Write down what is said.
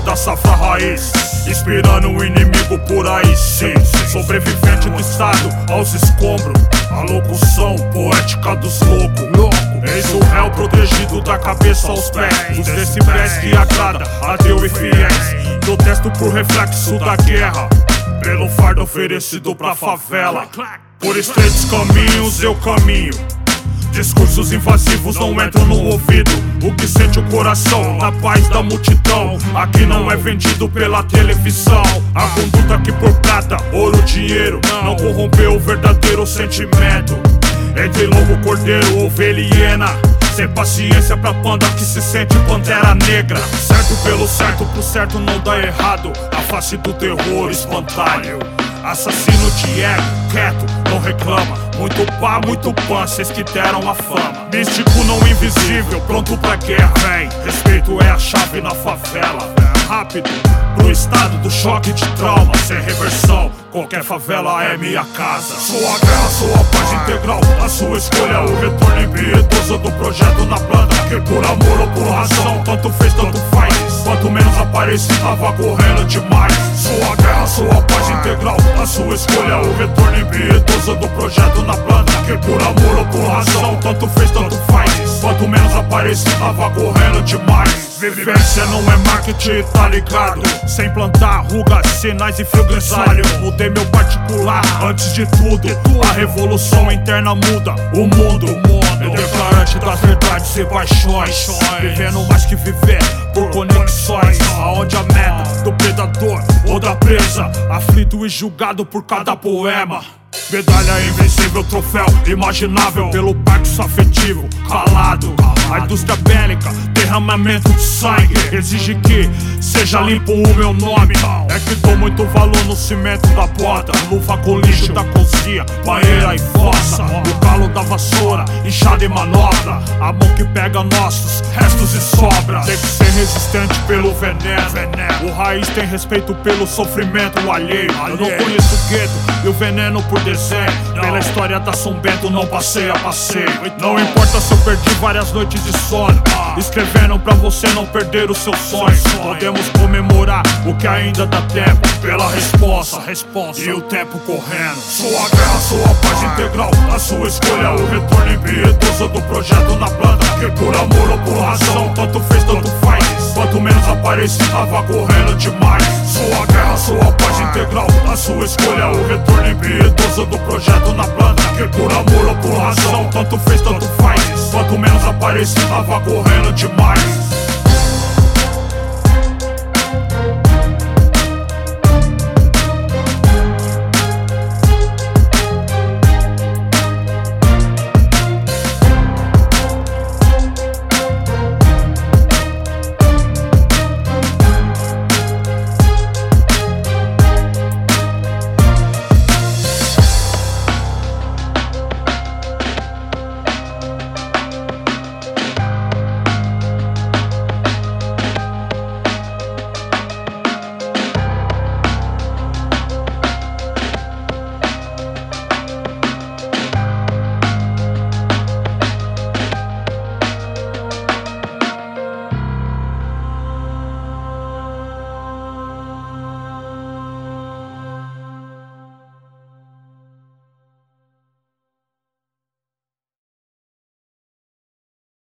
da safra raiz, inspirando o inimigo por aí sim. Sobrevivente do estado aos escombros, a locução poética dos loucos. Eis o réu protegido da cabeça aos pés, os decibéis que agrada a Deus e fiéis. Protesto por reflexo da guerra, pelo fardo oferecido pra favela. Por estreitos caminhos eu caminho, discursos invasivos não entram no ouvido. O que sente o coração na paz da multidão, aqui não é vendido pela televisão. A conduta que por prata, ouro, dinheiro não corrompeu o verdadeiro sentimento. Entre lobo, cordeiro, ovelha e hiena, sem paciência pra panda que se sente pantera negra. Certo pelo certo, pro certo não dá errado, a face do terror espantalho. Assassino de ego, quieto, não reclama. Muito pan, cês que deram a fama. Místico não invisível, pronto pra guerra, vem. Respeito é a chave na favela. Rápido, pro estado do choque de trauma, sem reversão, qualquer favela é minha casa. Sua guerra, sua paz integral, a sua escolha, o retorno impiedoso do projeto na planta. Que por amor ou por razão, tanto fez, tanto faz. Quanto menos apareci, tava correndo demais. Sua guerra, sua paz integral, a sua escolha, o retorno impiedoso do projeto na planta. Que por amor ou por razão, tanto fez, tanto faz. Quanto menos apareci, tava correndo demais. Vivência não é marketing, tá ligado? Sem plantar rugas, sinais e fio grisalho. Mudei meu particular antes de tudo. A revolução interna muda o mundo. Eu declarante das verdades e paixões, vivendo mais que viver por conexões. Aonde a meta do predador ou da presa, aflito e julgado por cada poema. Medalha invencível, troféu imaginável pelo pacto afetivo calado. A indústria bélica, derramamento de sangue, exige que seja limpo o meu nome. É que dou muito valor no cimento da porta, luva com lixo da cozinha, banheira e fossa. O calo da vassoura, enxada e manobra, a mão que pega nossos restos e sobras. Tem que ser resistente pelo veneno, o raiz tem respeito pelo sofrimento alheio. Eu não conheço o gueto e o veneno por desenho, pela história da São Bento não passei a passeio. Não importa se eu perdi várias noites de sono, escrevendo pra você não perder os seus sonhos. Podemos comemorar o que ainda dá tempo, pela resposta e o tempo correndo. Sua guerra, sua paz integral, a sua escolha, o retorno impiedoso do projeto na planta. Que por amor ou por razão, tanto fez, tanto faz. Quanto menos apareci, tava correndo demais. Sua guerra, sua paz integral, a sua escolha, o retorno impiedoso do projeto na planta. Que por amor ou por razão, tanto fez, tanto faz. Quanto menos apareci, tava correndo demais.